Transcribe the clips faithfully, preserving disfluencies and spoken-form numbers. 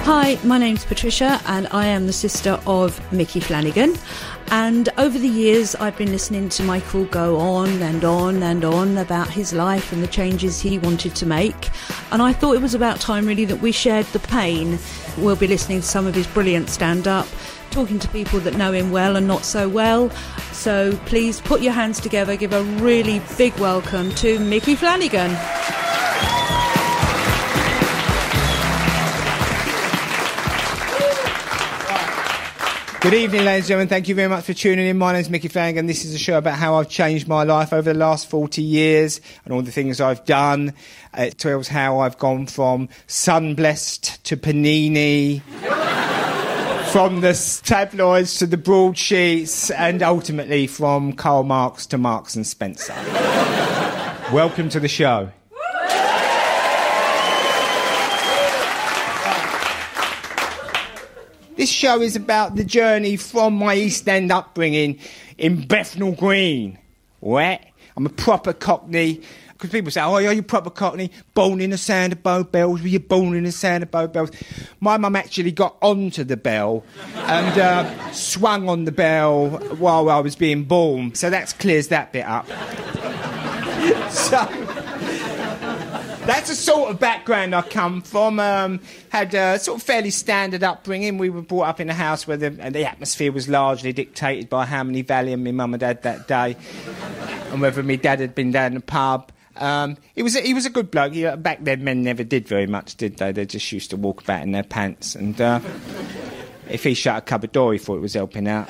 Hi, my name's Patricia and I am the sister of Micky Flanagan, and over the years I've been listening to Michael go on and on and on about his life and the changes he wanted to make, and I thought it was about time really that we shared the pain. We'll be listening to some of his brilliant stand-up, talking to people that know him well and not so well, so please put your hands together, give a really big welcome to Micky Flanagan. Good evening, ladies and gentlemen. Thank you very much for tuning in. My name's Micky Flanagan. This is a show about how I've changed my life over the last forty years and all the things I've done. It tells how I've gone from Sunblessed to Panini, from the tabloids to the broadsheets, and ultimately from Karl Marx to Marks and Spencer. Welcome to the show. This show is about the journey from my East End upbringing in Bethnal Green. Right? I'm a proper Cockney. Because people say, oh, are you proper Cockney? Born in the sound of Bow Bells? Were you born in the sound of Bow Bells? My mum actually got onto the bell and uh, swung on the bell while I was being born. So that clears that bit up. So... that's the sort of background I come from. Um, had a sort of fairly standard upbringing. We were brought up in a house where the, the atmosphere was largely dictated by how many Valium my mum and dad that day, and whether my dad had been down the pub. Um, he was a, he was a good bloke. He, back then, men never did very much, did they? They just used to walk about in their pants. And uh, if he shut a cupboard door, he thought it was helping out.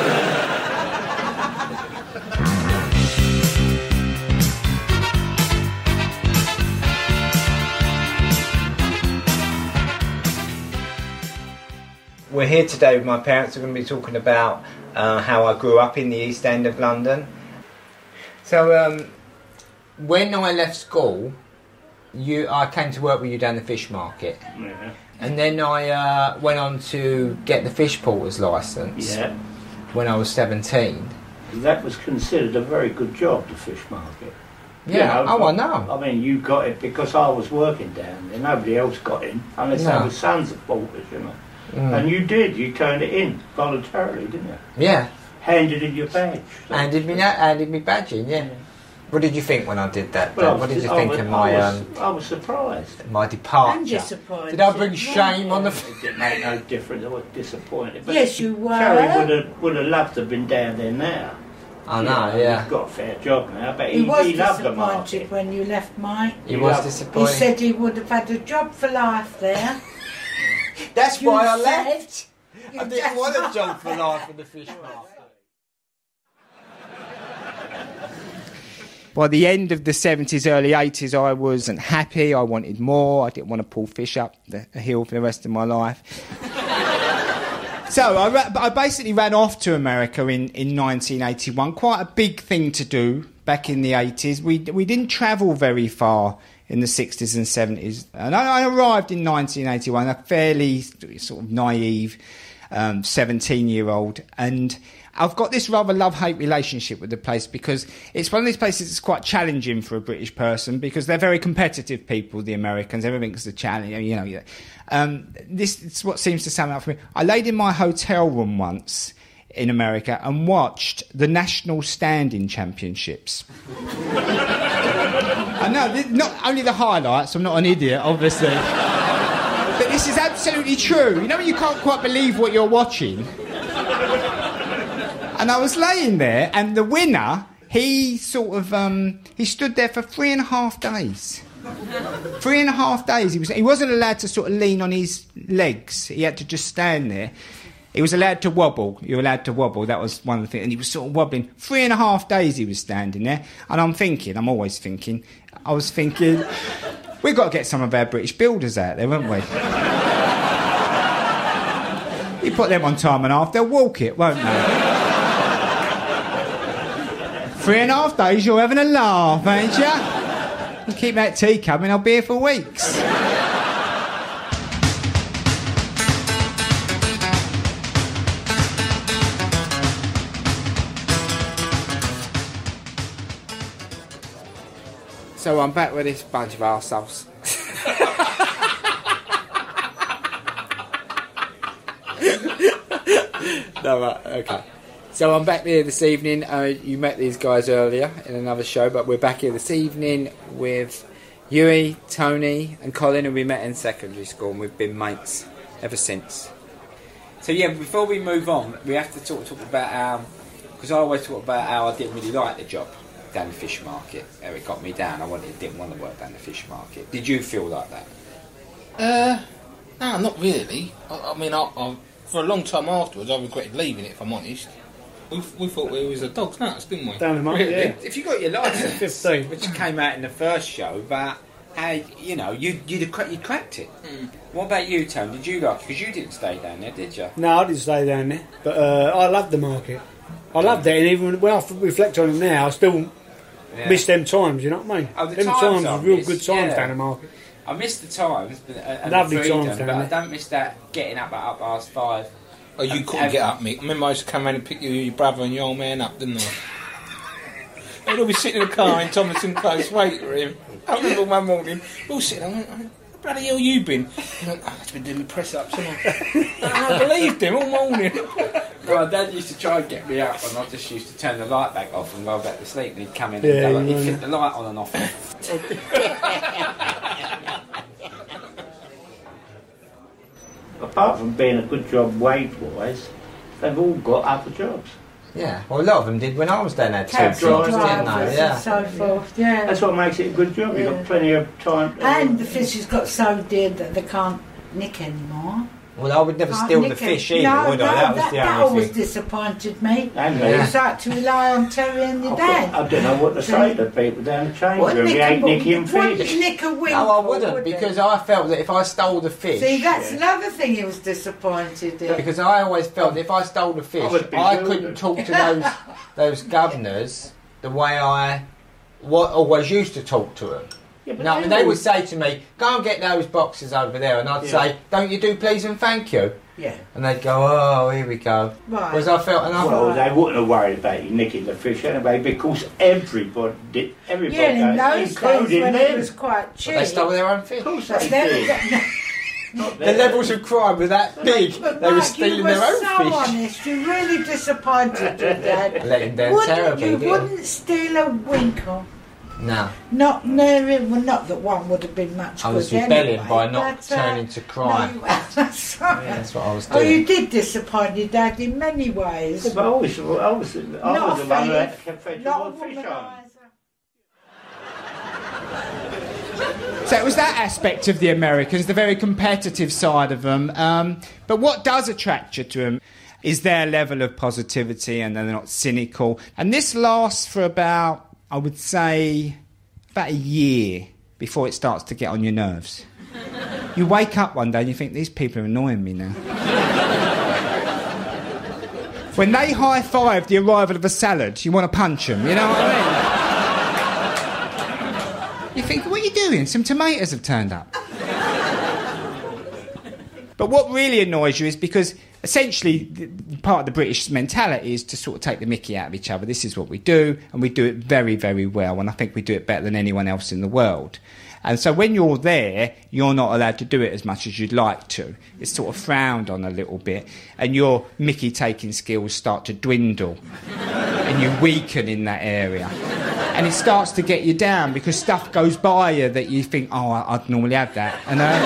We're here today with my parents. We're going to be talking about uh, how I grew up in the East End of London. So, um, when I left school, you, I came to work with you down the fish market. Yeah. And then I uh, went on to get the fish porter's licence yeah. when I was seventeen. That was considered a very good job, the fish market. Yeah, you know, oh, I know. I mean, you got it because I was working down there. Nobody else got in, unless no. they were sons of porters, you know. Mm. And you did, you turned it in voluntarily, didn't you? Yeah. Handed in your badge. So. Handed me that, handed me badge in, yeah. yeah. What did you think when I did that? Well, what did you I think was, of my... I was, um, I was surprised. My departure. I'm disappointed. Did I bring shame yeah. on the... It didn't make no difference, I was disappointed. But yes, you were. Charlie would have, would have loved to have been down there now. I know, yeah. He's got a fair job now, but he, he, was he loved the market. disappointed when you left, Mike. He, he was loved, disappointed. He said he would have had a job for life there. That's you why I said, left. I didn't want a job for life in the fish market. By the end of the seventies, early eighties, I wasn't happy. I wanted more. I didn't want to pull fish up the hill for the rest of my life. So I, ra- I basically ran off to America in, in nineteen eighty-one. Quite a big thing to do back in the eighties. We we didn't travel very far in the sixties and seventies. And I, I arrived in nineteen eighty-one, a fairly sort of naive um, seventeen-year-old. And I've got this rather love-hate relationship with the place because it's one of these places that's quite challenging for a British person because they're very competitive people, the Americans. Everything's a challenge, you know. Um, this is what seems to sum up for me. I laid in my hotel room once in America and watched the National Standing Championships. I know, not only the highlights, I'm not an idiot, obviously. But this is absolutely true. You know when you can't quite believe what you're watching? And I was laying there, and the winner, he sort of, um, he stood there for three and a half days. Three and a half days. He, was, he wasn't allowed to sort of lean on his legs. He had to just stand there. He was allowed to wobble. You were allowed to wobble. That was one of the things. And he was sort of wobbling. Three and a half days he was standing there. And I'm thinking, I'm always thinking, I was thinking, we've got to get some of our British builders out there, haven't we? You put them on time and a half, they'll walk it, won't they? Three and a half days, you're having a laugh, ain't you? You keep that tea coming, I'll be here for weeks. So I'm back with this bunch of arseholes. No, right, okay. So I'm back here this evening. Uh, you met these guys earlier in another show, but we're back here this evening with Hughie, Tony and Colin, who we met in secondary school, and we've been mates ever since. So yeah, before we move on, we have to talk, talk about how, because I always talk about how I didn't really like the job down the fish market. How it got me down. I wanted, didn't want to work down the fish market. Did you feel like that? Uh, no, not really. I, I mean, I, I, for a long time afterwards, I regretted leaving it, if I'm honest. We, we thought we was a dog's nuts, didn't we? Down the market, Really? yeah. If you got your license, fifteen, which came out in the first show, but how, you know, you you'd have cra- you cracked it. Mm. What about you, Tony? Did you like it? Because you didn't stay down there, did you? No, I didn't stay down there, but uh, I loved the market. I loved it, and even when I reflect on it now, I still yeah. miss them times. You know what I mean? Oh, the them times, times I were real miss, good times yeah. down the market. I miss the times, but, uh, and Lovely the freedom, times down but there. I don't miss that getting up at up past five. Oh, you and, couldn't and, get up, Mick. I remember I used to come round and pick you, your brother and your old man up, didn't I? They'd all be sitting in the car in Thomason Close waiting for him. I remember one morning, we all sitting there, I went, where the bloody hell you been? He went, oh, I've been doing my press-ups, haven't I? I believed him all morning. Well, my dad used to try and get me up, and I just used to turn the light back off and go back to sleep, and he'd come in Yeah, and go, like, you he'd know. flip the light on and off. Apart from being a good job wage-wise, they've all got other jobs. Yeah, well, a lot of them did when I was down there too. Taxi Didn't drivers they? Yeah. and so forth, yeah. That's what makes it a good job. You've Yeah. got plenty of time. To, And the fish has got so dear that they can't nick anymore. Well, I would never Can't steal the nick fish it. either, no, would no, I? That was that, the that only always thing. disappointed me. and You me. just had to rely on Terry and your I, dad. I don't know what to say to people down the change Wouldn't room. You nick ain't a- nicking wouldn't fish. nick a wing. No, I wouldn't, because I felt that if I stole the fish... See, that's Yeah. another thing he was disappointed in. Because I always felt that if I stole the fish, I would be I rude. couldn't talk to those those governors the way I wa- always used to talk to them. Yeah, but No, I mean, they they all- would say to me, go and get those boxes over there, and I'd Yeah. say, don't you do please and thank you? Yeah. And they'd go, oh, here we go. Right. Whereas I felt, and I Well, thought, they wouldn't have worried about you nicking the fish anyway, because everybody did. Everybody Yeah, in does, those days including when it them. was quite cheap. they stole their own fish. Of course But they then- did. Not The them. levels of crime were that big, But they were Mike, stealing you were their own so fish. honest. You really disappointed your dad. Let him down Wouldn't, terribly, you didn't you? wouldn't steal a winkle. No. Not near him. Well, not that one would have been much I was good rebelling anyway, by not but, uh, turning to crime. No, that's right. That's what I was Oh, doing. you did disappoint your dad in many ways. Yeah, but I was, I was, I Not was a the one thief, that kept fetching not more a fish on. womanizer. So it was that aspect of the Americans, the very competitive side of them. Um, but what does attract you to them is their level of positivity, and they're not cynical. And this lasts for about, I would say, about a year before it starts to get on your nerves. You wake up one day and you think, these people are annoying me now. When they high-five the arrival of a salad, you want to punch them, you know what I mean? You think, what are you doing? Some tomatoes have turned up. But what really annoys you is because essentially the, part of the British mentality is to sort of take the mickey out of each other. This is what we do, and we do it very, very well, and I think we do it better than anyone else in the world. And so when you're there, you're not allowed to do it as much as you'd like to. It's sort of frowned on a little bit, and your mickey-taking skills start to dwindle, and you weaken in that area. And it starts to get you down because stuff goes by you that you think, oh, I- I'd normally have that. And, uh,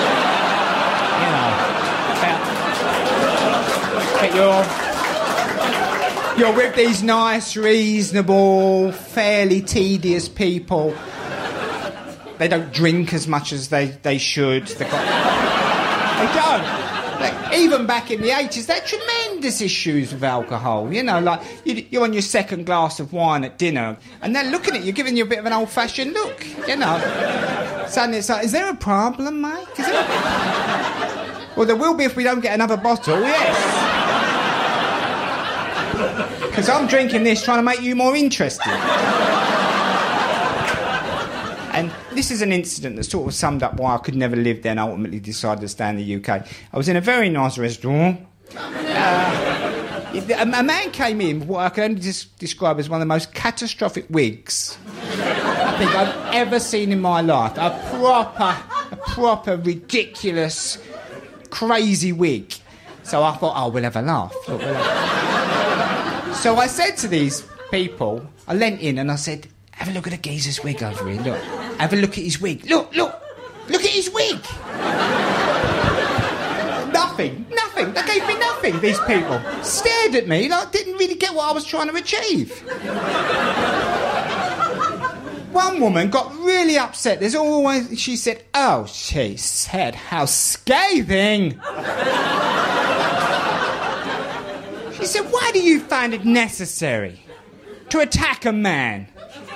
you know, but you're, you're with these nice, reasonable, fairly tedious people. They don't drink as much as they, they should. They've got, they don't. Like, even back in the eighties, they had tremendous issues with alcohol. You know, like, you, you're on your second glass of wine at dinner, and they're looking at you, giving you a bit of an old-fashioned look, you know. Suddenly it's like, is there a problem, mate? Is there a... Well, there will be if we don't get another bottle, yes. Because I'm drinking this trying to make you more interested. And this is an incident that sort of summed up why I could never live there and ultimately decided to stay in the U K. I was in a very nice restaurant. Uh, a, a man came in with what I can only just describe as one of the most catastrophic wigs I think I've ever seen in my life. A proper, a proper ridiculous, crazy wig. So I thought, oh, we'll have a laugh. Look, we'll have... So I said to these people, I leant in and I said, have a look at the geezer's wig over here, look. Have a look at his wig. Look, look, look at his wig. Nothing, nothing. They gave me nothing, these people. Stared at me like didn't really get what I was trying to achieve. One woman got really upset. There's always... She said, oh, she said, how scathing. She said, why do you find it necessary to attack a man?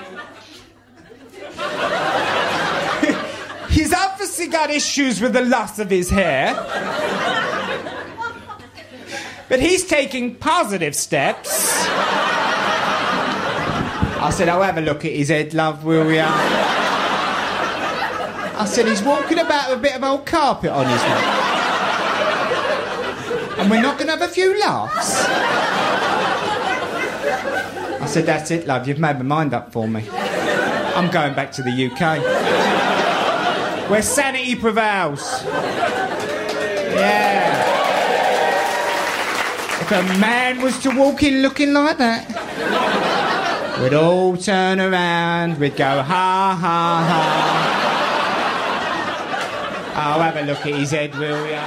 He's obviously got issues with the loss of his hair. But he's taking positive steps. I said, I'll have a look at his head, love, will ya? I said, he's walking about with a bit of old carpet on his head. And we're not going to have a few laughs. I said, that's it, love, you've made my mind up for me. I'm going back to the U K. Where sanity prevails. Yeah. If a man was to walk in looking like that, we'd all turn around, we'd go, ha, ha, ha. I'll have a look at his head, will ya?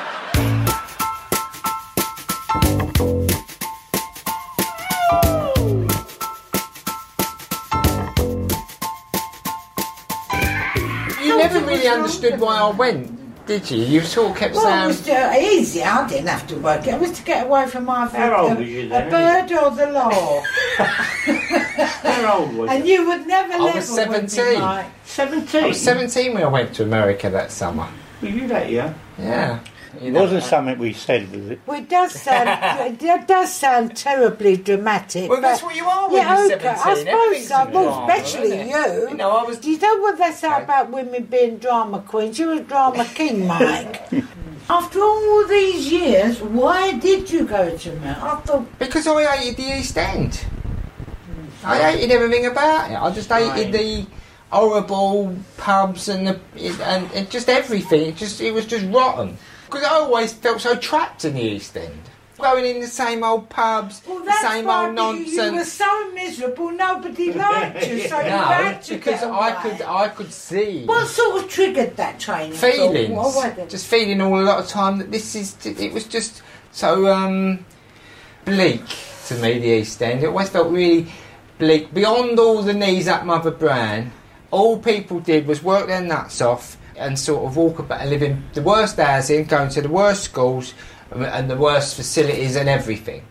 You never really understood why I went, did you? You sort of kept Well, saying... it was uh, easy. I didn't have to work. It was to get away from either How old a, was you a then? bird or the law. How old was And you? you would never I level was with me, seventeen. Mike. Seventeen. I was seventeen when I went to America that summer. Were you that young? Yeah. It wasn't something we said, was it? Well, it does sound, it does sound terribly dramatic. Well, that's but- what you are when yeah, you're okay, seventeen. I suppose Everything's so. a Well, drama, especially isn't it? you. You know, I was... Do you know what they say about women being drama queens? You're a drama king, Mike. After all these years, why did you go to America? I thought... Because I hated the East End. I hated everything about it. I just hated the horrible pubs and the and, and just everything. It just it was just rotten. Because I always felt so trapped in the East End. Going in the same old pubs, Well, the that's same why old you- nonsense. You were so miserable, nobody liked you, so you No, had to because get I away. could I could see What sort of triggered that training? feelings, What was it? just feeling all a lot of time that this is. It was just so um, bleak to me. The East End. It always felt really bleak. Beyond all the knees up Mother Brown, all people did was work their nuts off and sort of walk about and live in the worst housing, going to the worst schools and the worst facilities and everything.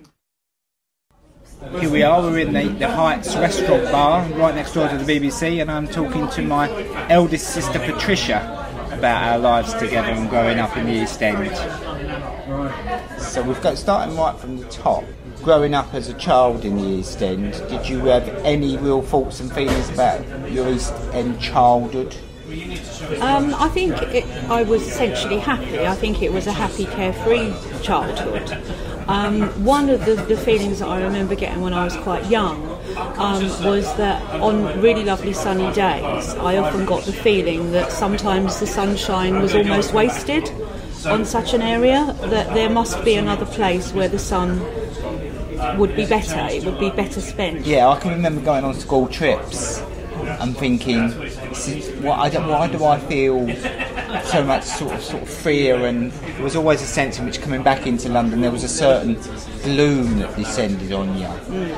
Here we are, we're in the, the Heights restaurant bar right next door to the B B C, and I'm talking to my eldest sister Patricia about our lives together and growing up in the East End. So we've got starting right from the top. Growing up as a child in the East End, did you have any real thoughts and feelings about your East End childhood? Um, I think it, I was essentially happy. I think it was a happy, carefree childhood. Um, one of the, the feelings that I remember getting when I was quite young um, was that on really lovely sunny days, I often got the feeling that sometimes the sunshine was almost wasted on such an area, that there must be another place where the sun would be better, it would be better spent. Yeah, I can remember going on school trips and thinking, this is, why, I don't, why do I feel so much sort of sort of freer? And there was always a sense in which coming back into London there was a certain gloom that descended on you. Mm.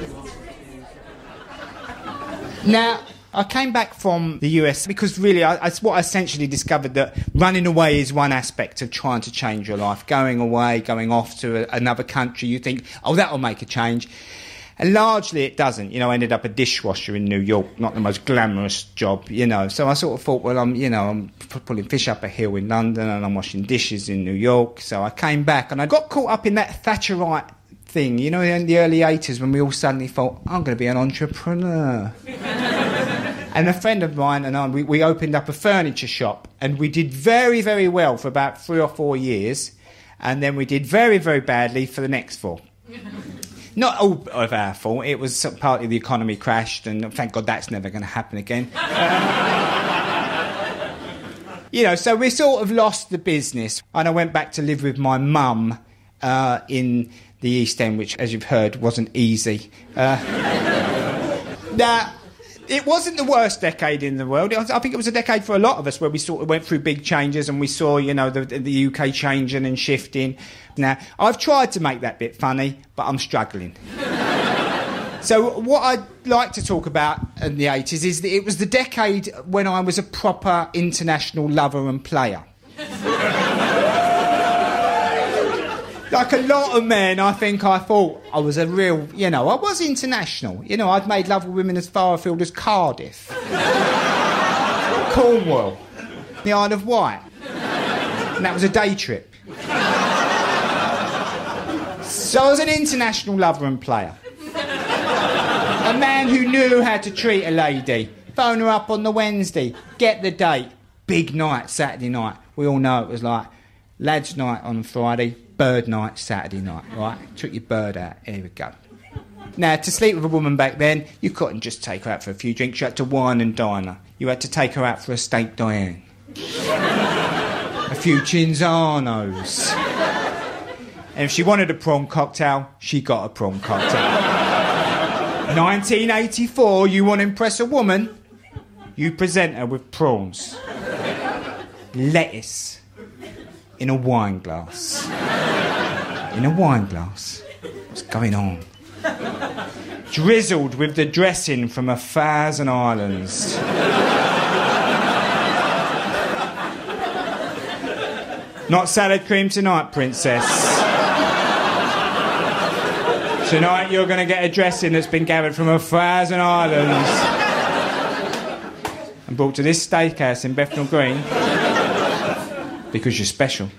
Now, I came back from the U S because really I, I, what I essentially discovered that running away is one aspect of trying to change your life. Going away, going off to a, another country, you think, oh, that'll make a change. And largely it doesn't. You know, I ended up a dishwasher in New York, not the most glamorous job, you know. So I sort of thought, well, I'm, you know, I'm pulling fish up a hill in London and I'm washing dishes in New York. So I came back and I got caught up in that Thatcherite thing, you know, in the early eighties when we all suddenly thought, I'm going to be an entrepreneur. And a friend of mine and I, we, we opened up a furniture shop and we did very, very well for about three or four years. And then we did very, very badly for the next four. Not all of our fault. It was partly the economy crashed, and thank God that's never going to happen again. You know, so we sort of lost the business. And I went back to live with my mum uh, in the East End, which, as you've heard, wasn't easy. Uh, now, it wasn't the worst decade in the world. I think it was a decade for a lot of us where we sort of went through big changes and we saw, you know, the, the U K changing and shifting. Now, I've tried to make that bit funny, but I'm struggling. So what I'd like to talk about in the eighties is that it was the decade when I was a proper international lover and player. Like a lot of men, I think I thought I was a real, you know, I was international. You know, I'd made love with women as far afield as Cardiff, Cornwall, the Isle of Wight. And that was a day trip. So I was an international lover and player. A man who knew how to treat a lady. Phone her up on the Wednesday, get the date. Big night, Saturday night. We all know it was like lads' night on Friday, bird night Saturday night, right? Took your bird out, here we go. Now, to sleep with a woman back then, you couldn't just take her out for a few drinks, you had to wine and dine her. You had to take her out for a steak Diane. A few Cinzanos. And if she wanted a prawn cocktail, she got a prawn cocktail. nineteen eighty-four, you want to impress a woman, you present her with prawns. Lettuce. In a wine glass. In a wine glass. What's going on? Drizzled with the dressing from a Thousand Islands. Not salad cream tonight, princess. Tonight you're going to get a dressing that's been gathered from a Thousand Islands and brought to this steakhouse in Bethnal Green because you're special.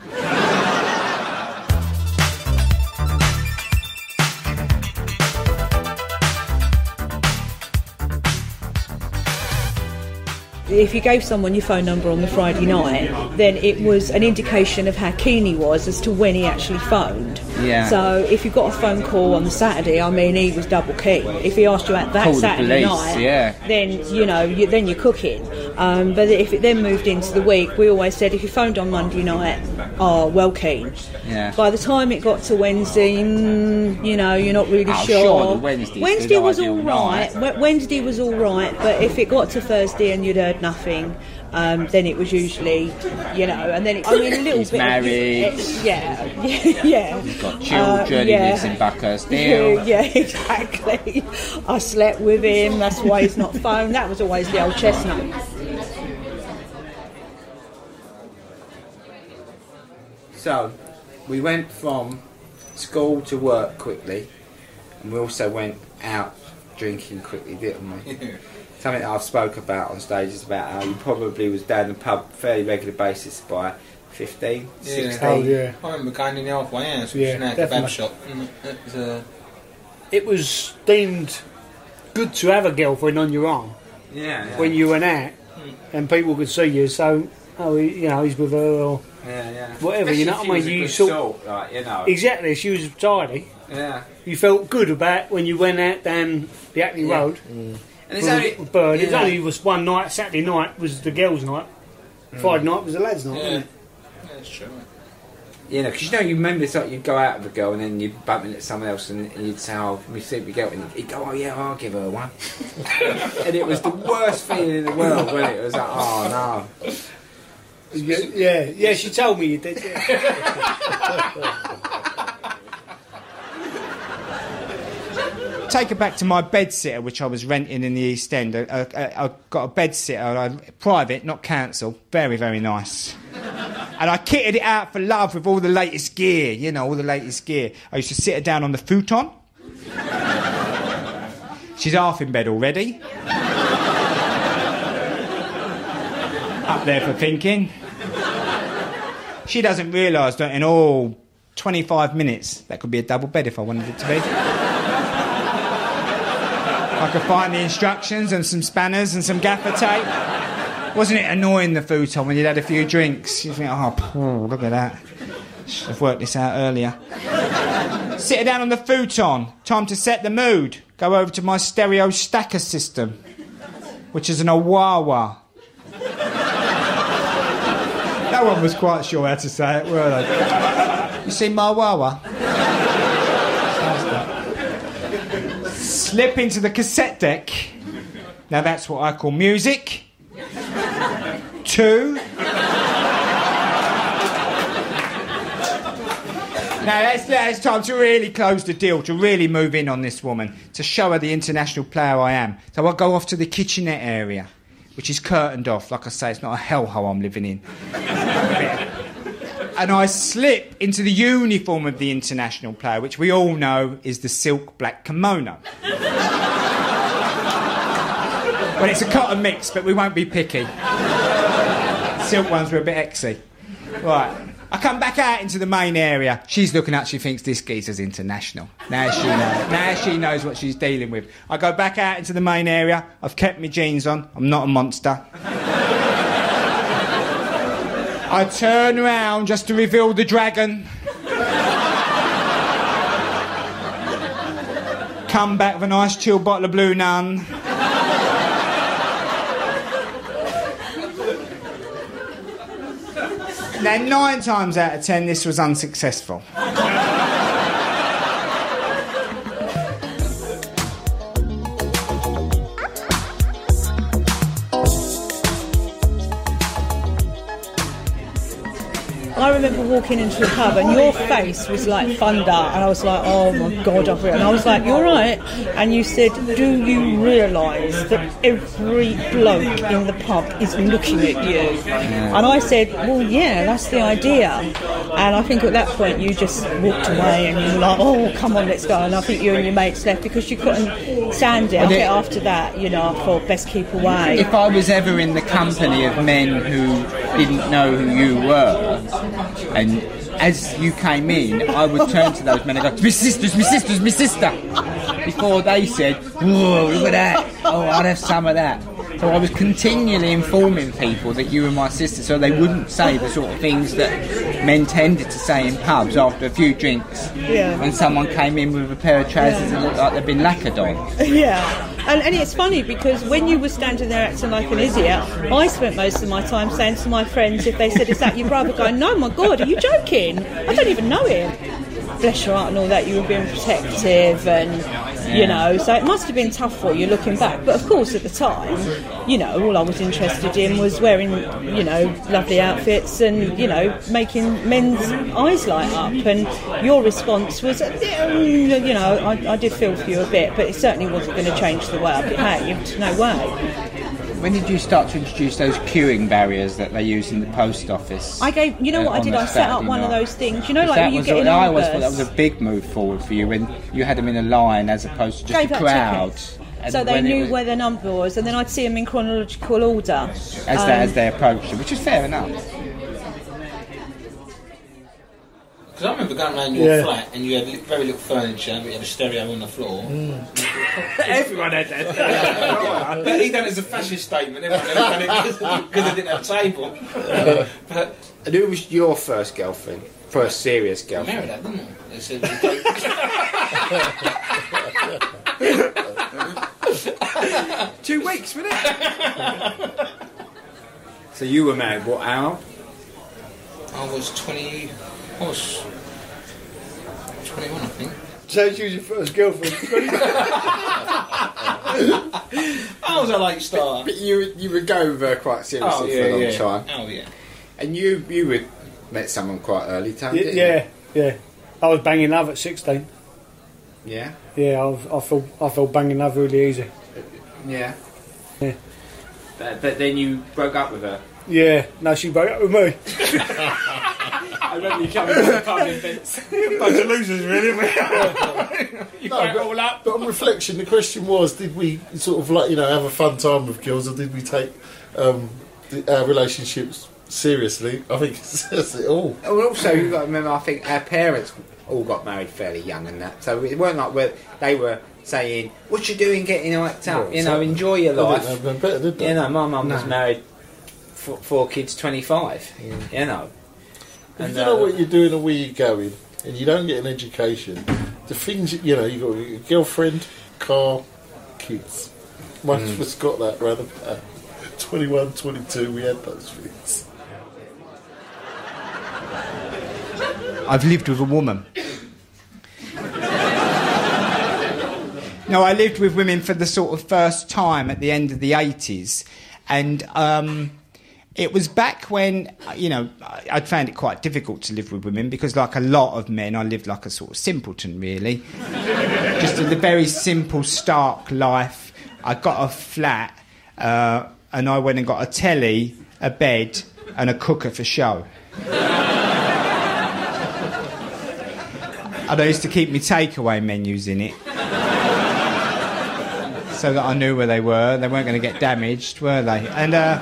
If you gave someone your phone number on the Friday night, then it was an indication of how keen he was as to when he actually phoned. Yeah. So if you got a phone call on the Saturday, I mean, he was double keen. If he asked you out that Call the Saturday police, night, yeah. then, you know, you, then you're cooking. Um, but if it then moved into the week, we always said if you phoned on Monday night, oh, well keen. Yeah. By the time it got to Wednesday, mm, you know, you're not really Oh, sure. sure, the Wednesday's Wednesday the was ideal all right. night. We- Wednesday was all right, but if it got to Thursday and you'd heard nothing, um, then it was usually, you know, and then it, I mean, a little He's bit. married. Of, yeah, yeah. He's got children, Uh, he yeah. lives in Buckhurst Hill. Yeah, exactly. I slept with him, that's why he's not phoned. That was always the old chestnut. So, we went from school to work quickly, and we also went out drinking quickly, didn't we? Something that I've spoke about on stage is about how you probably was down the pub fairly regular basis by fifteen, Yeah. sixteen. Oh, yeah. I remember going in the halfway house, which Yeah, is now a kebab definitely. shop. And it was, uh, It was deemed good to have a girlfriend on your arm Yeah, yeah. when you went out, and people could see you. So, oh, he- you know, he's with her or yeah, yeah. whatever. You know Especially what I if mean? she You was a sort good sort, like, you know. exactly. She was tidy. Yeah. You felt good about when you went out down the Hackney Yeah. Road. And it's with only, a bird. It was yeah. only was one night. Saturday night was the girls' night. Friday night was the lads' night, yeah. wasn't it? Yeah, that's true. You know, because you know, you remember it's like you'd go out with a girl and then you'd bump into someone else and, and you'd say, oh, we see we go, and he'd go, oh yeah, I'll give her one. And it was the worst feeling in the world, wasn't it? It was like, oh no. Yeah, yeah, yeah. She told me you did. Yeah. Take her back to my bed sitter, which I was renting in the East End. I, I, I got a bed sitter, I, private, not council. Very, very nice. And I kitted it out for love with all the latest gear, you know, all the latest gear. I used to sit her down on the futon. She's half in bed already. Up there for thinking. She doesn't realise that in all twenty-five minutes, that could be a double bed if I wanted it to be. I could find the instructions and some spanners and some gaffer tape. Wasn't it annoying, the futon, when you'd had a few drinks? You think, oh, oh, look at that. Should have worked this out earlier. Sit her down on the futon. Time to set the mood. Go over to my stereo stacker system, which is an Awawa. No one was quite sure how to say it, were they? You see my Awawa? slip into the cassette deck. Now that's what I call music. Two. Now that's, that's time to really close the deal, to really move in on this woman, to show her the international player I am. So I go off to the kitchenette area, which is curtained off. Like I say, it's not a hellhole I'm living in. And I slip into the uniform of the international player, which we all know is the silk black kimono. Well, it's a cotton mix, but we won't be picky. Silk ones were a bit exy. Right. I come back out into the main area. She's looking up, she thinks this geezer's international. Now she knows. Now she knows what she's dealing with. I go back out into the main area. I've kept my jeans on. I'm not a monster. I turn round just to reveal the dragon. Come back with a nice chilled bottle of Blue Nun. Now, nine times out of ten, this was unsuccessful. I remember walking into the pub and your face was like thunder, and I was like, oh my God, I've written. And I was like, you're right. And you said, do you realise that every bloke in the pub is looking at you? And I said, well, yeah, that's the idea. And I think at that point you just walked away and you were like, oh, come on, let's go. And I think you and your mates left because you couldn't stand it. I think after that, you know, I thought, best keep away. If I was ever in the company of men who didn't know who you were, and as you came in, I would turn to those men and go, my sister's, my sister's, my sister, before they said, whoa, look at that, oh, I'd have some of that. So I was continually informing people that you were my sister, so they wouldn't say the sort of things that men tended to say in pubs after a few drinks. Yeah. When someone came in with a pair of trousers that looked like they'd been lacquered on. Yeah. And, and it's funny because when you were standing there acting like an idiot, I spent most of my time saying to my friends, if they said, is that your brother? Going, no, my God, are you joking? I don't even know him. Bless your heart and all that, you were being protective and, you know, so it must have been tough for you looking back. But of course at the time, you know, all I was interested in was wearing, you know, lovely outfits and, you know, making men's eyes light up. And your response was, you know, I, I did feel for you a bit, but it certainly wasn't going to change the way I behaved. No way. When did you start to introduce those queuing barriers that they use in the post office? I gave, you know uh, what I did? I set up one night. of those things. You know, like that when you was get a, in I Arbors. always thought that was a big move forward for you when you had them in a line as opposed to just Gave a crowd. So they knew was, where their number was, and then I'd see them in chronological order as, um, they, as they approached them, which is fair enough. Because I remember going around your Yeah. flat and you had li- very little furniture, but you had a stereo on the floor. Everyone had that. But he done it as a fashion statement. Everyone done it because they didn't have a table. But And who was your first girlfriend? First serious I married girlfriend? that, didn't I? They said, Two weeks, wasn't it? So you were married, what, how old? I was twenty. I was twenty-one, I think. So she was your first girlfriend. I was a late starter. But you you were going with her quite seriously Oh for yeah, a long yeah. time. Oh yeah. And you you were, met someone quite early, Tony, yeah, didn't yeah, yeah. I was banging love at sixteen. you? Yeah? Yeah, I, I feel I feel banging love really easy. Yeah. Yeah. But, but then you broke up with her. Yeah, no, she broke up with me. I remember you coming to the pub in Vince. Bunch of losers, really. You No, broke it but, all up. but on reflection, the question was: did we sort of like you know have a fun time with girls, or did we take um, the, our relationships seriously? I think it says it all. Well, also, you've got to remember, I think our parents all got married fairly young and that. So it weren't like where they were saying, what you doing getting hyped up? Well, you know, so- enjoy your They life. didn't know no better, did they? You know, my mum was No. married, four, four kids, twenty-five. You know. If And, you know uh, what you're doing and where you're going, and you don't get an education, the things you know, you got your girlfriend, car, kids. Most of us got that rather. Uh, twenty-one, twenty-two, we had those things. I've lived with a woman. No, I lived with women for the sort of first time at the end of the eighties. And um, it was back when, you know, I'd found it quite difficult to live with women because, like a lot of men, I lived like a sort of simpleton, really. Just a very simple, stark life. I got a flat uh, and I went and got a telly, a bed and a cooker for show. And I used to keep my takeaway menus in it. So that I knew where they were. They weren't going to get damaged, were they? And uh,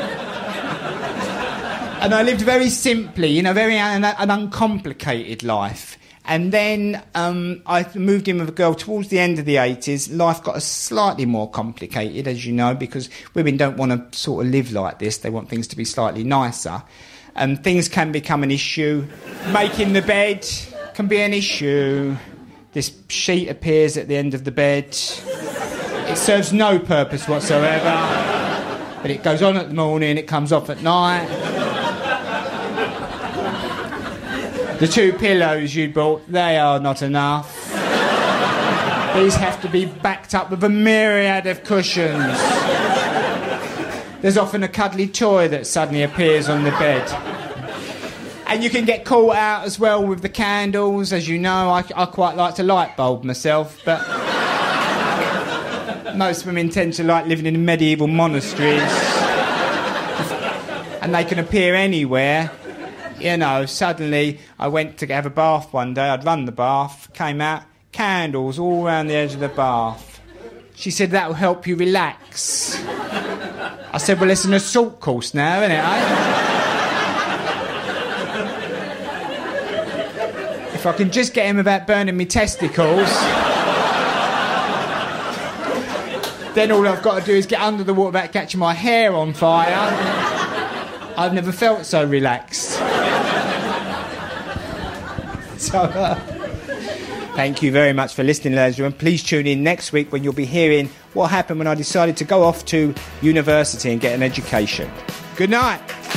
and I lived very simply, you know, very an, an uncomplicated life. And then um, I moved in with a girl towards the end of the eighties. Life got slightly more complicated, as you know, because women don't want to sort of live like this. They want things to be slightly nicer. And things can become an issue. Making the bed can be an issue. This sheet appears at the end of the bed. It serves no purpose whatsoever, but it goes on at the morning, it comes off at night. The two pillows you bought, they are not enough. These have to be backed up with a myriad of cushions. There's often a cuddly toy that suddenly appears on the bed. And you can get caught out as well with the candles. As you know, I, I quite like to light bulb myself, but most women tend to like living in medieval monasteries. And they can appear anywhere. You know, suddenly I went to have a bath one day. I'd run the bath, came out, candles all around the edge of the bath. She said, that will help you relax. I said, well, it's an assault course now, isn't it, eh? If I can just get him without burning me testicles, then all I've got to do is get under the water without catching my hair on fire. I've never felt so relaxed. So, uh, thank you very much for listening, ladies and gentlemen. Please tune in next week when you'll be hearing what happened when I decided to go off to university and get an education. Good night.